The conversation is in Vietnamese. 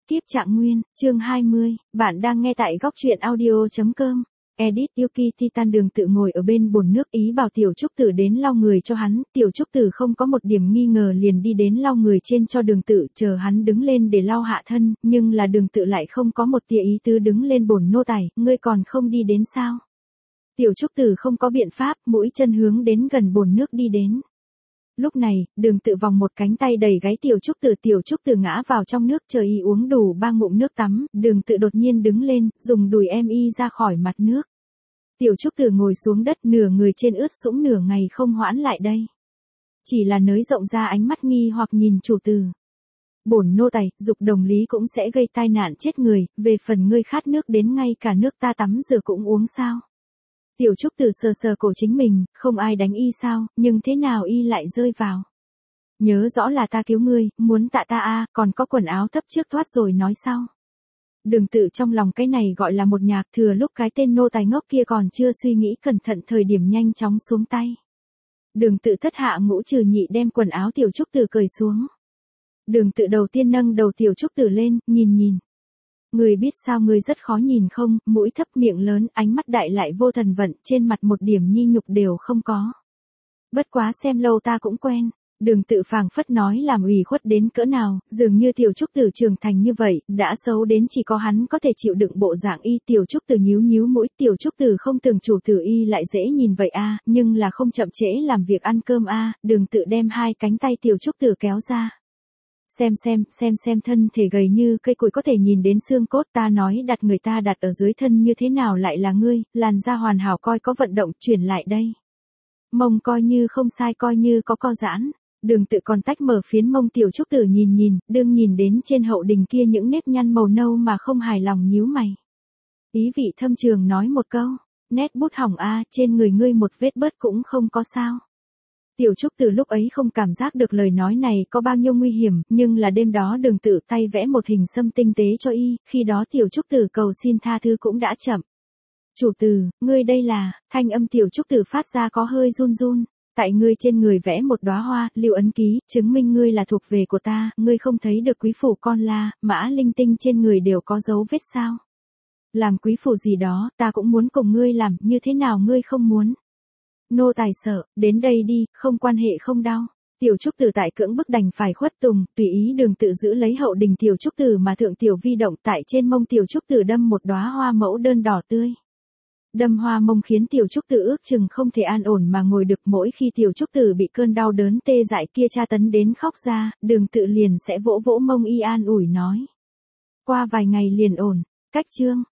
Tiếp trạng nguyên, chương 20, bạn đang nghe tại góc truyện audio.com. Edit Yuki Titan Đường Tự ngồi ở bên bồn nước ý bảo Tiểu Trúc Tử đến lau người cho hắn, Tiểu Trúc Tử không có một điểm nghi ngờ liền đi đến lau người trên cho Đường Tự, chờ hắn đứng lên để lau hạ thân, nhưng là Đường Tự lại không có một tia ý tứ đứng lên bồn nô tài, ngươi còn không đi đến sao? Tiểu Trúc Tử không có biện pháp, mũi chân hướng đến gần bồn nước đi đến. Lúc này, Đường Tự vòng một cánh tay đẩy gáy Tiểu Trúc Tử ngã vào trong nước chờ y uống đủ 3 ngụm nước tắm, Đường Tự đột nhiên đứng lên, dùng đùi em y ra khỏi mặt nước. Tiểu Trúc Tử ngồi xuống đất nửa người trên ướt sũng nửa ngày không hoãn lại đây. Chỉ là nới rộng ra ánh mắt nghi hoặc nhìn chủ tử. Bổn nô tài, dục đồng lý cũng sẽ gây tai nạn chết người, về phần ngươi khát nước đến ngay cả nước ta tắm rửa cũng uống sao? Tiểu Trúc Tử sờ sờ cổ chính mình, không ai đánh y sao, nhưng thế nào y lại rơi vào. Nhớ rõ là ta cứu ngươi, muốn tạ ta a, còn có quần áo thấp trước thoát rồi nói sau. Đường Tự trong lòng cái này gọi là một nhạc, thừa lúc cái tên nô tài ngốc kia còn chưa suy nghĩ cẩn thận thời điểm nhanh chóng xuống tay. Đường Tự thất hạ ngũ trừ nhị đem quần áo Tiểu Trúc Tử cởi xuống. Đường Tự đầu tiên nâng đầu Tiểu Trúc Tử lên, nhìn. Người biết sao ngươi rất khó nhìn không, mũi thấp miệng lớn, ánh mắt đại lại vô thần vận, trên mặt một điểm nhi nhục đều không có. Bất quá xem lâu ta cũng quen. Đường Tự phảng phất nói làm ủy khuất đến cỡ nào, dường như Tiểu Trúc Tử trưởng thành như vậy, đã xấu đến chỉ có hắn có thể chịu đựng bộ dạng y. Tiểu Trúc Tử nhíu mũi, Tiểu Trúc Tử không tưởng chủ tử y lại dễ nhìn vậy a, nhưng là không chậm trễ làm việc ăn cơm a. Đường Tự đem hai cánh tay Tiểu Trúc Tử kéo ra. Xem thân thể gầy như cây củi có thể nhìn đến xương cốt, ta nói đặt người ta đặt ở dưới thân như thế nào lại là ngươi, làn da hoàn hảo coi có vận động, chuyển lại đây. Mông coi như không sai coi như có co giãn. Đường Tự còn tách mở phiến mông Tiểu Trúc Tử nhìn, đương nhìn đến trên hậu đình kia những nếp nhăn màu nâu mà không hài lòng nhíu mày. Ý vị thâm trường nói một câu, nét bút hỏng a, trên người ngươi một vết bớt cũng không có sao. Tiểu Trúc Tử lúc ấy không cảm giác được lời nói này có bao nhiêu nguy hiểm, nhưng là đêm đó Đường Tự tay vẽ một hình xăm tinh tế cho y, khi đó Tiểu Trúc Tử cầu xin tha thứ cũng đã chậm. Chủ tử, ngươi đây là, thanh âm Tiểu Trúc Tử phát ra có hơi run. Tại ngươi trên người vẽ một đóa hoa, lưu ấn ký, chứng minh ngươi là thuộc về của ta, ngươi không thấy được quý phủ con la, mã linh tinh trên người đều có dấu vết sao. Làm quý phủ gì đó, ta cũng muốn cùng ngươi làm, như thế nào ngươi không muốn. Nô tài sợ, đến đây đi, không quan hệ không đau. Tiểu Trúc Tử tại cưỡng bức đành phải khuất tùng, tùy ý Đường Tự giữ lấy hậu đình Tiểu Trúc Tử mà thượng Tiểu Vi động tại trên mông Tiểu Trúc Tử đâm một đóa hoa mẫu đơn đỏ tươi. Đâm hoa mông khiến Tiểu Trúc Tử ước chừng không thể an ổn mà ngồi được, mỗi khi Tiểu Trúc Tử bị cơn đau đớn tê dại kia tra tấn đến khóc ra, Đường Tự liền sẽ vỗ mông y an ủi nói. Qua vài ngày liền ổn, cách chương.